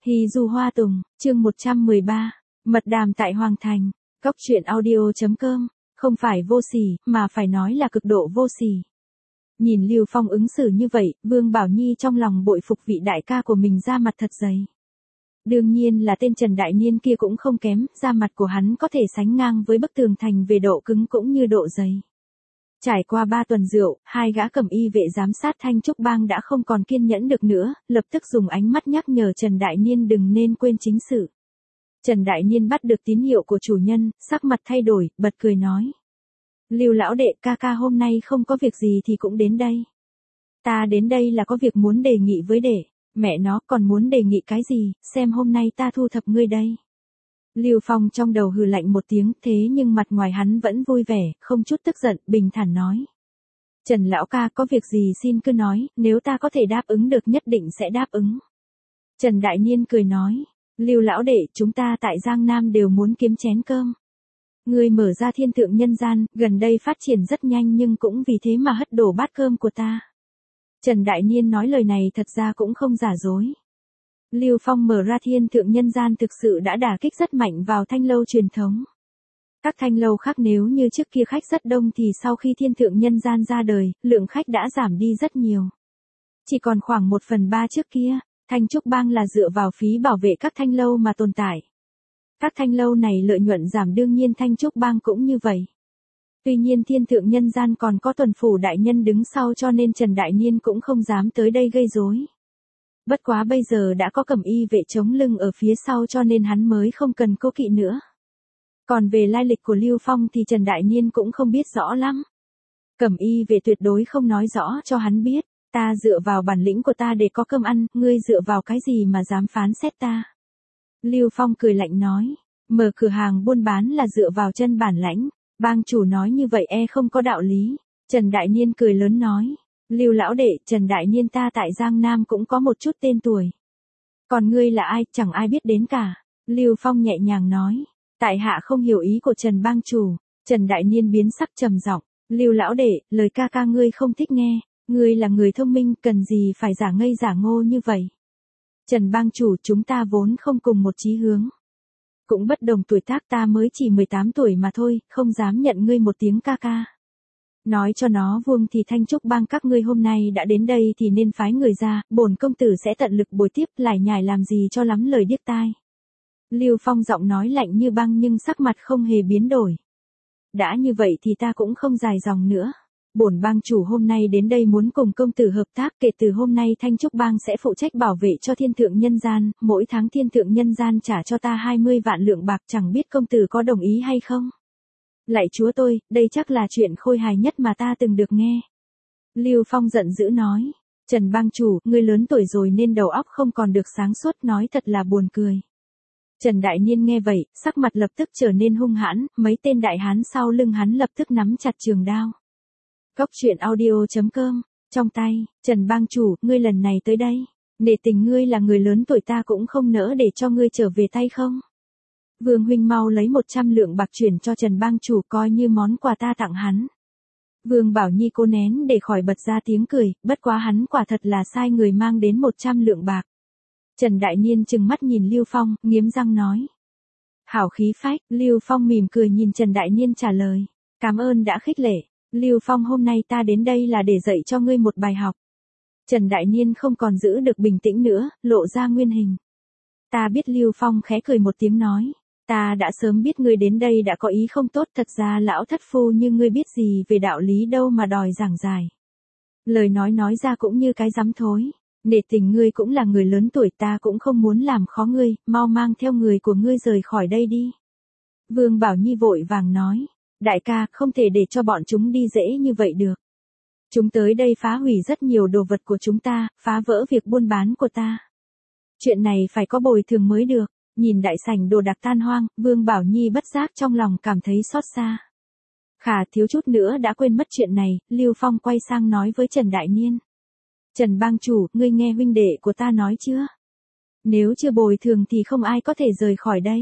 Hì dù hoa tùng, chương 113, mật đàm tại Hoàng Thành, góc truyện audio.com, không phải vô sỉ, mà phải nói là cực độ vô sỉ. Nhìn Lưu Phong ứng xử như vậy, Vương Bảo Nhi trong lòng bội phục vị đại ca của mình ra mặt thật dày. Đương nhiên là tên Trần Đại Niên kia cũng không kém, da mặt của hắn có thể sánh ngang với bức tường thành về độ cứng cũng như độ dày. Trải qua 3 tuần rượu, hai gã cẩm y vệ giám sát Thanh Trúc Bang đã không còn kiên nhẫn được nữa, lập tức dùng ánh mắt nhắc nhở Trần Đại Niên đừng nên quên chính sự. Trần Đại Niên bắt được tín hiệu của chủ nhân, sắc mặt thay đổi, bật cười nói. Lưu lão đệ, ca ca hôm nay không có việc gì thì cũng đến đây. Ta đến đây là có việc muốn đề nghị với đệ. Mẹ nó còn muốn đề nghị cái gì, xem hôm nay ta thu thập ngươi đây. Lưu Phong trong đầu hừ lạnh một tiếng, thế nhưng mặt ngoài hắn vẫn vui vẻ, không chút tức giận, bình thản nói. Trần lão ca có việc gì xin cứ nói, nếu ta có thể đáp ứng được nhất định sẽ đáp ứng. Trần Đại Niên cười nói, Lưu lão đệ, chúng ta tại Giang Nam đều muốn kiếm chén cơm. Ngươi mở ra thiên thượng nhân gian, gần đây phát triển rất nhanh nhưng cũng vì thế mà hất đổ bát cơm của ta. Trần Đại Niên nói lời này thật ra cũng không giả dối. Lưu Phong mở ra thiên thượng nhân gian thực sự đã đả kích rất mạnh vào thanh lâu truyền thống. Các thanh lâu khác nếu như trước kia khách rất đông thì sau khi thiên thượng nhân gian ra đời, lượng khách đã giảm đi rất nhiều. Chỉ còn khoảng 1/3 trước kia, Thanh Trúc Bang là dựa vào phí bảo vệ các thanh lâu mà tồn tại. Các thanh lâu này lợi nhuận giảm đương nhiên Thanh Trúc Bang cũng như vậy. Tuy nhiên thiên thượng nhân gian còn có tuần phủ đại nhân đứng sau cho nên Trần Đại Niên cũng không dám tới đây gây rối. Bất quá bây giờ đã có cẩm y vệ chống lưng ở phía sau cho nên hắn mới không cần cố kỵ nữa. Còn về lai lịch của Lưu Phong thì Trần Đại Niên cũng không biết rõ lắm. Cẩm y vệ tuyệt đối không nói rõ cho hắn biết, ta dựa vào bản lĩnh của ta để có cơm ăn, ngươi dựa vào cái gì mà dám phán xét ta. Lưu Phong cười lạnh nói, mở cửa hàng buôn bán là dựa vào chân bản lãnh, bang chủ nói như vậy không có đạo lý. Trần Đại Niên cười lớn nói. Lưu lão đệ, Trần Đại Niên ta tại Giang Nam cũng có một chút tên tuổi. Còn ngươi là ai, chẳng ai biết đến cả. Lưu Phong nhẹ nhàng nói. Tại hạ không hiểu ý của Trần bang chủ. Trần Đại Niên biến sắc trầm giọng. Lưu lão đệ, lời ca ca ngươi không thích nghe. Ngươi là người thông minh, cần gì phải giả ngây giả ngô như vậy. Trần bang chủ, chúng ta vốn không cùng một chí hướng. Cũng bất đồng tuổi tác, ta mới chỉ 18 tuổi mà thôi, không dám nhận ngươi một tiếng ca ca. Nói cho nó vuông thì Thanh Trúc Bang các ngươi hôm nay đã đến đây thì nên phái người ra, bổn công tử sẽ tận lực bồi tiếp, lải nhải làm gì cho lắm lời điếc tai. Lưu Phong giọng nói lạnh như băng nhưng sắc mặt không hề biến đổi. Đã như vậy thì ta cũng không dài dòng nữa. Bổn bang chủ hôm nay đến đây muốn cùng công tử hợp tác, kể từ hôm nay Thanh Trúc Bang sẽ phụ trách bảo vệ cho thiên thượng nhân gian, mỗi tháng thiên thượng nhân gian trả cho ta 20 vạn lượng bạc, chẳng biết công tử có đồng ý hay không. Lạy chúa tôi, đây chắc là chuyện khôi hài nhất mà ta từng được nghe. Lưu Phong giận dữ nói, Trần bang chủ, ngươi lớn tuổi rồi nên đầu óc không còn được sáng suốt, nói thật là buồn cười. Trần Đại Niên nghe vậy, sắc mặt lập tức trở nên hung hãn, mấy tên đại hán sau lưng hắn lập tức nắm chặt trường đao. Góc truyện audio.com, trong tay, Trần bang chủ, ngươi lần này tới đây, nể tình ngươi là người lớn tuổi ta cũng không nỡ để cho ngươi trở về tay không. Vương huynh mau lấy 100 lượng bạc chuyển cho Trần bang chủ coi như món quà ta tặng hắn. Vương Bảo Nhi cố nén để khỏi bật ra tiếng cười, bất quá hắn quả thật là sai người mang đến 100 lượng bạc. Trần Đại Niên trừng mắt nhìn Lưu Phong, nghiến răng nói. Hảo khí phách, Lưu Phong mỉm cười nhìn Trần Đại Niên trả lời. Cảm ơn đã khích lệ. Lưu Phong hôm nay ta đến đây là để dạy cho ngươi một bài học. Trần Đại Niên không còn giữ được bình tĩnh nữa, lộ ra nguyên hình. Ta biết. Lưu Phong khẽ cười một tiếng nói. Ta đã sớm biết ngươi đến đây đã có ý không tốt, thật ra lão thất phu như ngươi biết gì về đạo lý đâu mà đòi giảng giải. Lời nói ra cũng như cái dám thối. Nể tình ngươi cũng là người lớn tuổi, ta cũng không muốn làm khó ngươi, mau mang theo người của ngươi rời khỏi đây đi. Vương Bảo Nhi vội vàng nói. Đại ca, không thể để cho bọn chúng đi dễ như vậy được. Chúng tới đây phá hủy rất nhiều đồ vật của chúng ta, phá vỡ việc buôn bán của ta. Chuyện này phải có bồi thường mới được. Nhìn đại sảnh đồ đạc tan hoang, Vương Bảo Nhi bất giác trong lòng cảm thấy xót xa. Khả thiếu chút nữa đã quên mất chuyện này, Lưu Phong quay sang nói với Trần Đại Niên. Trần bang chủ, ngươi nghe huynh đệ của ta nói chưa? Nếu chưa bồi thường thì không ai có thể rời khỏi đây.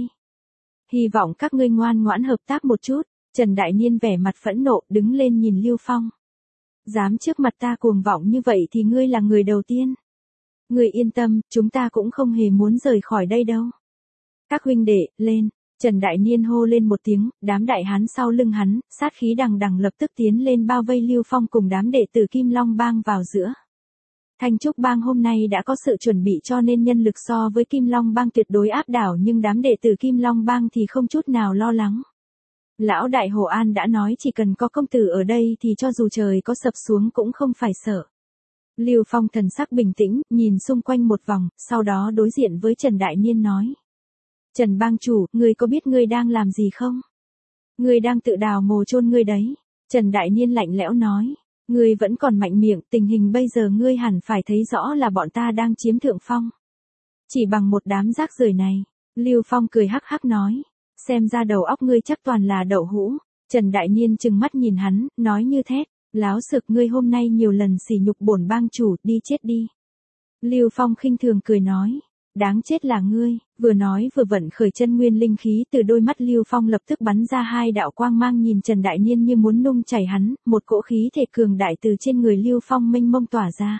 Hy vọng các ngươi ngoan ngoãn hợp tác một chút. Trần Đại Niên vẻ mặt phẫn nộ, đứng lên nhìn Lưu Phong. Dám trước mặt ta cuồng vọng như vậy thì ngươi là người đầu tiên. Ngươi yên tâm, chúng ta cũng không hề muốn rời khỏi đây đâu. Các huynh đệ, lên. Trần Đại Niên hô lên một tiếng, đám đại hán sau lưng hắn, sát khí đằng đằng lập tức tiến lên bao vây Lưu Phong cùng đám đệ tử Kim Long Bang vào giữa. Thanh Trúc Bang hôm nay đã có sự chuẩn bị cho nên nhân lực so với Kim Long Bang tuyệt đối áp đảo, nhưng đám đệ tử Kim Long Bang thì không chút nào lo lắng. Lão đại Hồ An đã nói chỉ cần có công tử ở đây thì cho dù trời có sập xuống cũng không phải sợ. Lưu Phong thần sắc bình tĩnh, nhìn xung quanh một vòng, sau đó đối diện với Trần Đại Niên nói. Trần bang chủ, ngươi có biết ngươi đang làm gì không? Ngươi đang tự đào mồ chôn ngươi đấy. Trần Đại Niên lạnh lẽo nói. Ngươi vẫn còn mạnh miệng, tình hình bây giờ ngươi hẳn phải thấy rõ là bọn ta đang chiếm thượng phong. Chỉ bằng một đám rác rưởi này. Lưu Phong cười hắc hắc nói. Xem ra đầu óc ngươi chắc toàn là đậu hũ. Trần Đại Niên trừng mắt nhìn hắn, nói như thét. Láo sực, ngươi hôm nay nhiều lần sỉ nhục bổn bang chủ, đi chết đi. Lưu Phong khinh thường cười nói. Đáng chết là ngươi, vừa nói vừa vận khởi chân nguyên linh khí, từ đôi mắt Lưu Phong lập tức bắn ra hai đạo quang mang nhìn Trần Đại Niên như muốn nung chảy hắn, một cỗ khí thể cường đại từ trên người Lưu Phong mênh mông tỏa ra.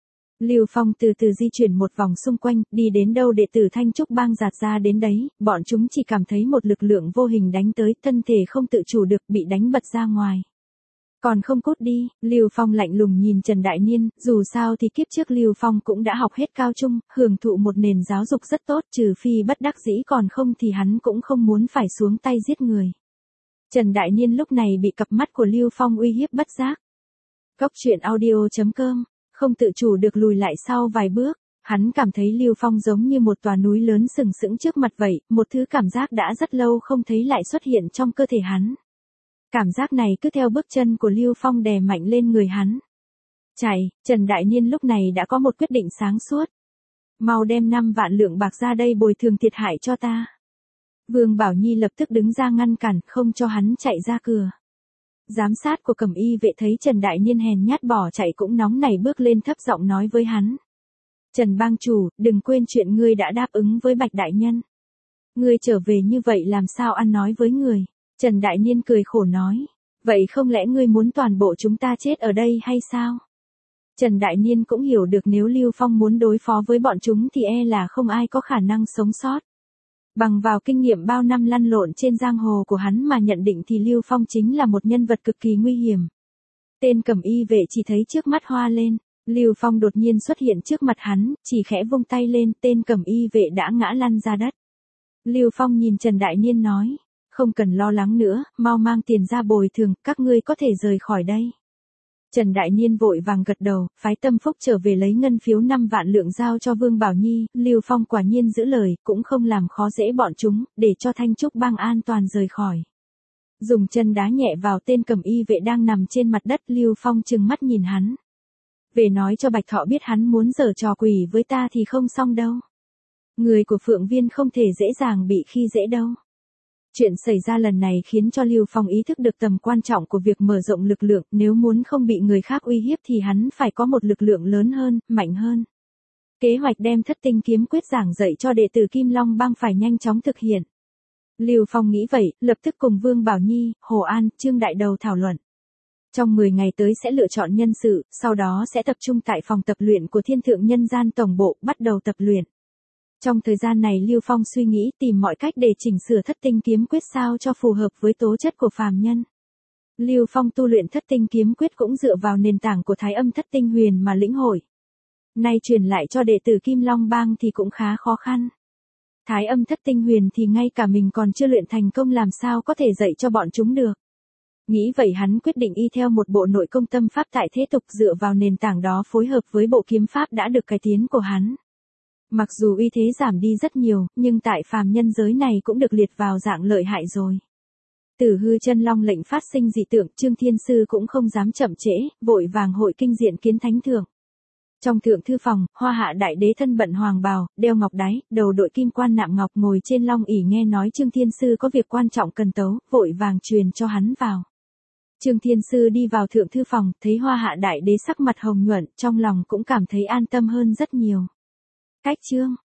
Lưu Phong từ từ di chuyển một vòng xung quanh, đi đến đâu đệ tử Thanh Trúc Bang giạt ra đến đấy, bọn chúng chỉ cảm thấy một lực lượng vô hình đánh tới, thân thể không tự chủ được bị đánh bật ra ngoài. Còn không cút đi, Lưu Phong lạnh lùng nhìn Trần Đại Niên, dù sao thì kiếp trước Lưu Phong cũng đã học hết cao trung, hưởng thụ một nền giáo dục rất tốt, trừ phi bất đắc dĩ, còn không thì hắn cũng không muốn phải xuống tay giết người. Trần Đại Niên lúc này bị cặp mắt của Lưu Phong uy hiếp bất giác. Cốc truyện audio.com, không tự chủ được lùi lại sau vài bước, hắn cảm thấy Lưu Phong giống như một tòa núi lớn sừng sững trước mặt vậy, một thứ cảm giác đã rất lâu không thấy lại xuất hiện trong cơ thể hắn. Cảm giác này cứ theo bước chân của Lưu Phong đè mạnh lên người hắn. Chạy, Trần Đại Niên lúc này đã có một quyết định sáng suốt. Mau đem 5 vạn lượng bạc ra đây bồi thường thiệt hại cho ta. Vương Bảo Nhi lập tức đứng ra ngăn cản, không cho hắn chạy ra cửa. Giám sát của Cẩm Y vệ thấy Trần Đại Niên hèn nhát bỏ chạy cũng nóng nảy bước lên thấp giọng nói với hắn. Trần bang chủ, đừng quên chuyện ngươi đã đáp ứng với Bạch Đại Nhân. Ngươi trở về như vậy làm sao ăn nói với người. Trần Đại Niên cười khổ nói. Vậy không lẽ ngươi muốn toàn bộ chúng ta chết ở đây hay sao? Trần Đại Niên cũng hiểu được nếu Lưu Phong muốn đối phó với bọn chúng thì e là không ai có khả năng sống sót. Bằng vào kinh nghiệm bao năm lăn lộn trên giang hồ của hắn mà nhận định thì Lưu Phong chính là một nhân vật cực kỳ nguy hiểm. Tên Cẩm Y vệ chỉ thấy trước mắt hoa lên, Lưu Phong đột nhiên xuất hiện trước mặt hắn, chỉ khẽ vung tay lên, tên Cẩm Y vệ đã ngã lăn ra đất. Lưu Phong nhìn Trần Đại Niên nói. Không cần lo lắng nữa, mau mang tiền ra bồi thường, các ngươi có thể rời khỏi đây. Trần Đại Niên vội vàng gật đầu, phái Tâm Phúc trở về lấy ngân phiếu 5 vạn lượng giao cho Vương Bảo Nhi, Lưu Phong quả nhiên giữ lời, cũng không làm khó dễ bọn chúng, để cho Thanh Trúc Bang an toàn rời khỏi. Dùng chân đá nhẹ vào tên Cẩm Y vệ đang nằm trên mặt đất, Lưu Phong trừng mắt nhìn hắn. Về nói cho Bạch Thọ biết hắn muốn giở trò quỷ với ta thì không xong đâu. Người của Phượng Viên không thể dễ dàng bị khi dễ đâu. Chuyện xảy ra lần này khiến cho Lưu Phong ý thức được tầm quan trọng của việc mở rộng lực lượng, nếu muốn không bị người khác uy hiếp thì hắn phải có một lực lượng lớn hơn, mạnh hơn. Kế hoạch đem Thất Tinh Kiếm Quyết giảng dạy cho đệ tử Kim Long Bang phải nhanh chóng thực hiện. Lưu Phong nghĩ vậy, lập tức cùng Vương Bảo Nhi, Hồ An, Trương Đại Đầu thảo luận. Trong 10 ngày tới sẽ lựa chọn nhân sự, sau đó sẽ tập trung tại phòng tập luyện của Thiên Thượng Nhân Gian Tổng Bộ, bắt đầu tập luyện. Trong thời gian này Lưu Phong suy nghĩ tìm mọi cách để chỉnh sửa Thất Tinh Kiếm Quyết sao cho phù hợp với tố chất của phàm nhân. Lưu Phong tu luyện Thất Tinh Kiếm Quyết cũng dựa vào nền tảng của Thái Âm Thất Tinh Huyền mà lĩnh hội. Nay truyền lại cho đệ tử Kim Long Bang thì cũng khá khó khăn. Thái Âm Thất Tinh Huyền thì ngay cả mình còn chưa luyện thành công làm sao có thể dạy cho bọn chúng được. Nghĩ vậy hắn quyết định y theo một bộ nội công tâm pháp tại thế tục, dựa vào nền tảng đó phối hợp với bộ kiếm pháp đã được cải tiến của hắn. Mặc dù uy thế giảm đi rất nhiều, nhưng tại phàm nhân giới này cũng được liệt vào dạng lợi hại rồi. Tử Hư Chân Long lệnh phát sinh dị tượng, Trương Thiên Sư cũng không dám chậm trễ, vội vàng hội kinh diện kiến thánh thượng. Trong thượng thư phòng, Hoa Hạ Đại Đế thân bận hoàng bào, đeo ngọc đái, đầu đội kim quan nạm ngọc, ngồi trên long ỷ nghe nói Trương Thiên Sư có việc quan trọng cần tấu, vội vàng truyền cho hắn vào. Trương Thiên Sư đi vào thượng thư phòng, thấy Hoa Hạ Đại Đế sắc mặt hồng nhuận, trong lòng cũng cảm thấy an tâm hơn rất nhiều. Cách chương